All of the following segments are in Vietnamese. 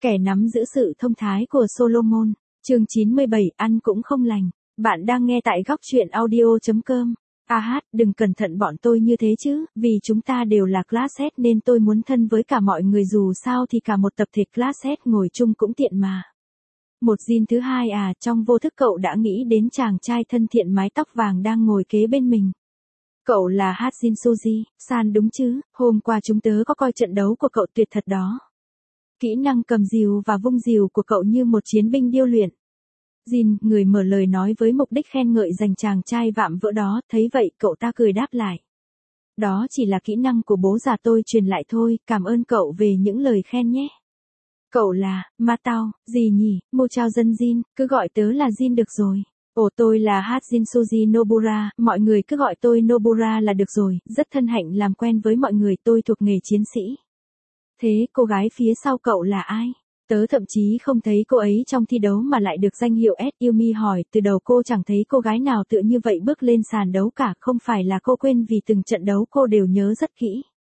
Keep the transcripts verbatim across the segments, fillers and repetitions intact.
Kẻ nắm giữ sự thông thái của Solomon, chương chín mươi bảy, ăn cũng không lành. Bạn đang nghe tại góc truyện audio chấm com. A hát, đừng cẩn thận bọn tôi như thế chứ, vì chúng ta đều là class S nên tôi muốn thân với cả mọi người, dù sao thì cả một tập thể class S ngồi chung cũng tiện mà. Một Jin thứ hai à, trong vô thức cậu đã nghĩ đến chàng trai thân thiện mái tóc vàng đang ngồi kế bên mình. Cậu là Hát Jin Suji, san đúng chứ, hôm qua chúng tớ có coi trận đấu của cậu, tuyệt thật đó. Kỹ năng cầm rìu và vung rìu của cậu như một chiến binh điêu luyện. Jin, người mở lời nói với mục đích khen ngợi dành chàng trai vạm vỡ đó, thấy vậy cậu ta cười đáp lại. Đó chỉ là kỹ năng của bố già tôi truyền lại thôi, cảm ơn cậu về những lời khen nhé. Cậu là, Ma Tao, gì nhỉ, Mu Chao dân Jin, cứ gọi tớ là Jin được rồi. Ồ, tôi là Hát Jin Suji Nobura, mọi người cứ gọi tôi Nobura là được rồi, rất hân hạnh làm quen với mọi người, tôi thuộc nghề chiến sĩ. Thế cô gái phía sau cậu là ai? Tớ thậm chí không thấy cô ấy trong thi đấu mà lại được danh hiệu S. Yumi hỏi, từ đầu cô chẳng thấy cô gái nào tựa như vậy bước lên sàn đấu cả, không phải là cô quên vì từng trận đấu cô đều nhớ rất kỹ.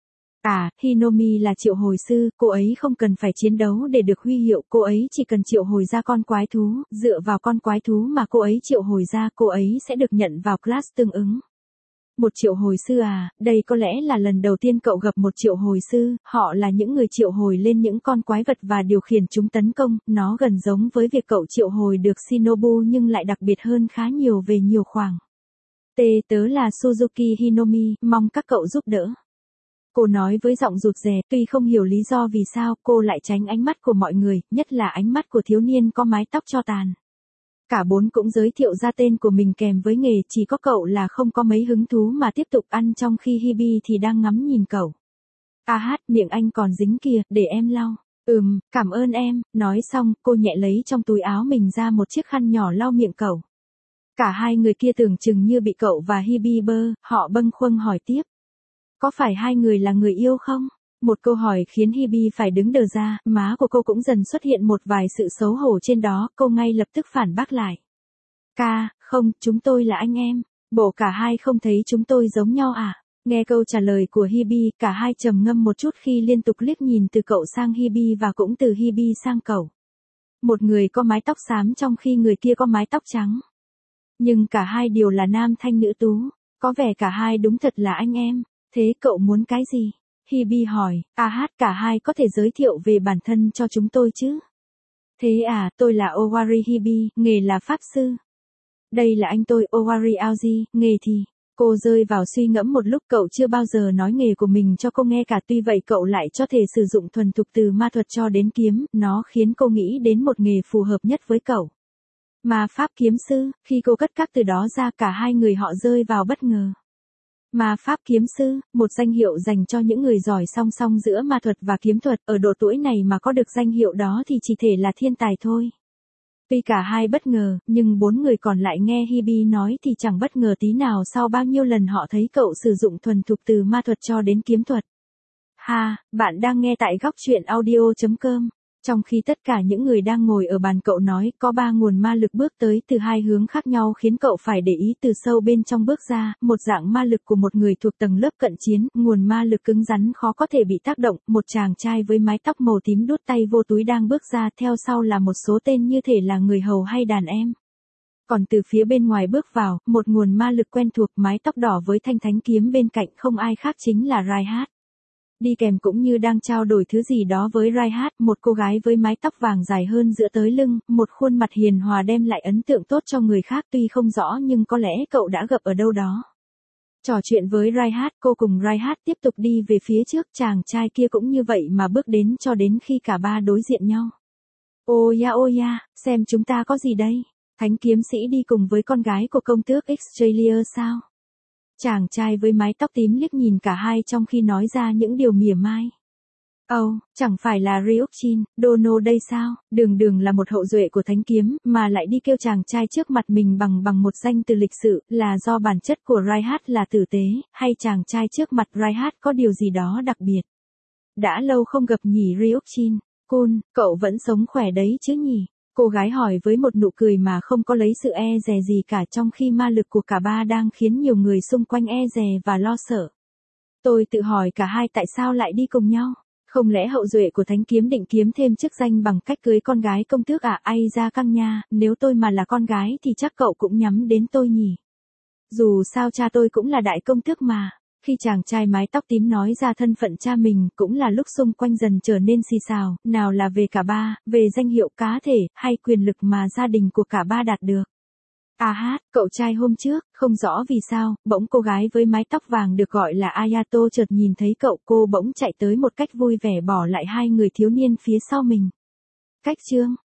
À, Hinomi là triệu hồi sư, cô ấy không cần phải chiến đấu để được huy hiệu, cô ấy chỉ cần triệu hồi ra con quái thú, dựa vào con quái thú mà cô ấy triệu hồi ra, cô ấy sẽ được nhận vào class tương ứng. Một triệu hồi sư à, đây có lẽ là lần đầu tiên cậu gặp một triệu hồi sư, họ là những người triệu hồi lên những con quái vật và điều khiển chúng tấn công, nó gần giống với việc cậu triệu hồi được Shinobu nhưng lại đặc biệt hơn khá nhiều về nhiều khoảng. T, tớ là Suzuki Hinomi, mong các cậu giúp đỡ. Cô nói với giọng rụt rè, tuy không hiểu lý do vì sao cô lại tránh ánh mắt của mọi người, nhất là ánh mắt của thiếu niên có mái tóc tro tàn. Cả bốn cũng giới thiệu ra tên của mình kèm với nghề, chỉ có cậu là không có mấy hứng thú mà tiếp tục ăn, trong khi Hibi thì đang ngắm nhìn cậu. A hát, miệng anh còn dính kìa, để em lau. Ừm, cảm ơn em, nói xong, cô nhẹ lấy trong túi áo mình ra một chiếc khăn nhỏ lau miệng cậu. Cả hai người kia tưởng chừng như bị cậu và Hibi bơ, họ bâng khuâng hỏi tiếp. Có phải hai người là người yêu không? Một câu hỏi khiến Hibi phải đứng đờ ra, má của cô cũng dần xuất hiện một vài sự xấu hổ trên đó, cô ngay lập tức phản bác lại. Ca, không, chúng tôi là anh em. Bộ cả hai không thấy chúng tôi giống nhau à? Nghe câu trả lời của Hibi, cả hai trầm ngâm một chút khi liên tục liếc nhìn từ cậu sang Hibi và cũng từ Hibi sang cậu. Một người có mái tóc xám trong khi người kia có mái tóc trắng. Nhưng cả hai đều là nam thanh nữ tú, có vẻ cả hai đúng thật là anh em. Thế cậu muốn cái gì? Hibi hỏi. A hát, cả hai có thể giới thiệu về bản thân cho chúng tôi chứ? Thế à, tôi là Owari Hibi, nghề là pháp sư. Đây là anh tôi, Owari Aoji, nghề thì... Cô rơi vào suy ngẫm một lúc, cậu chưa bao giờ nói nghề của mình cho cô nghe cả, tuy vậy cậu lại cho thể sử dụng thuần thục từ ma thuật cho đến kiếm, nó khiến cô nghĩ đến một nghề phù hợp nhất với cậu. Ma pháp kiếm sư, khi cô cất các từ đó ra cả hai người họ rơi vào bất ngờ. Ma pháp kiếm sư, một danh hiệu dành cho những người giỏi song song giữa ma thuật và kiếm thuật, ở độ tuổi này mà có được danh hiệu đó thì chỉ thể là thiên tài thôi. Tuy cả hai bất ngờ, nhưng bốn người còn lại nghe Hibi nói thì chẳng bất ngờ tí nào sau bao nhiêu lần họ thấy cậu sử dụng thuần thục từ ma thuật cho đến kiếm thuật. Ha, bạn đang nghe tại góc truyện audio chấm com. Trong khi tất cả những người đang ngồi ở bàn, cậu nói có ba nguồn ma lực bước tới từ hai hướng khác nhau khiến cậu phải để ý từ sâu bên trong bước ra, một dạng ma lực của một người thuộc tầng lớp cận chiến, nguồn ma lực cứng rắn khó có thể bị tác động, một chàng trai với mái tóc màu tím đút tay vô túi đang bước ra, theo sau là một số tên như thể là người hầu hay đàn em. Còn từ phía bên ngoài bước vào, một nguồn ma lực quen thuộc, mái tóc đỏ với thanh thánh kiếm bên cạnh, không ai khác chính là Raihat. Đi kèm cũng như đang trao đổi thứ gì đó với Raihat, một cô gái với mái tóc vàng dài hơn giữa tới lưng, một khuôn mặt hiền hòa đem lại ấn tượng tốt cho người khác, tuy không rõ nhưng có lẽ cậu đã gặp ở đâu đó. Trò chuyện với Raihat, cô cùng Raihat tiếp tục đi về phía trước, chàng trai kia cũng như vậy mà bước đến cho đến khi cả ba đối diện nhau. Ôi ya ôi ya, xem chúng ta có gì đây? Thánh kiếm sĩ đi cùng với con gái của công tước Australia sao? Chàng trai với mái tóc tím liếc nhìn cả hai trong khi nói ra những điều mỉa mai. Ồ, oh, chẳng phải là Ryukchin, Dono đây sao? Đường đường là một hậu duệ của thánh kiếm, mà lại đi kêu chàng trai trước mặt mình bằng bằng một danh từ lịch sự, là do bản chất của Raihat là tử tế, hay chàng trai trước mặt Raihat có điều gì đó đặc biệt? Đã lâu không gặp nhỉ Ryukchin, Kun, cậu vẫn sống khỏe đấy chứ nhỉ? Cô gái hỏi với một nụ cười mà không có lấy sự e dè gì cả, trong khi ma lực của cả ba đang khiến nhiều người xung quanh e dè và lo sợ. Tôi tự hỏi cả hai tại sao lại đi cùng nhau. Không lẽ hậu duệ của Thánh Kiếm định kiếm thêm chức danh bằng cách cưới con gái công tước à? Ai ra căng nha, nếu tôi mà là con gái thì chắc cậu cũng nhắm đến tôi nhỉ. Dù sao cha tôi cũng là đại công tước mà. Khi chàng trai mái tóc tím nói ra thân phận cha mình, cũng là lúc xung quanh dần trở nên xì xào, nào là về cả ba, về danh hiệu cá thể, hay quyền lực mà gia đình của cả ba đạt được. À hát, cậu trai hôm trước, không rõ vì sao, bỗng cô gái với mái tóc vàng được gọi là Ayato chợt nhìn thấy cậu, cô bỗng chạy tới một cách vui vẻ bỏ lại hai người thiếu niên phía sau mình. Cách chương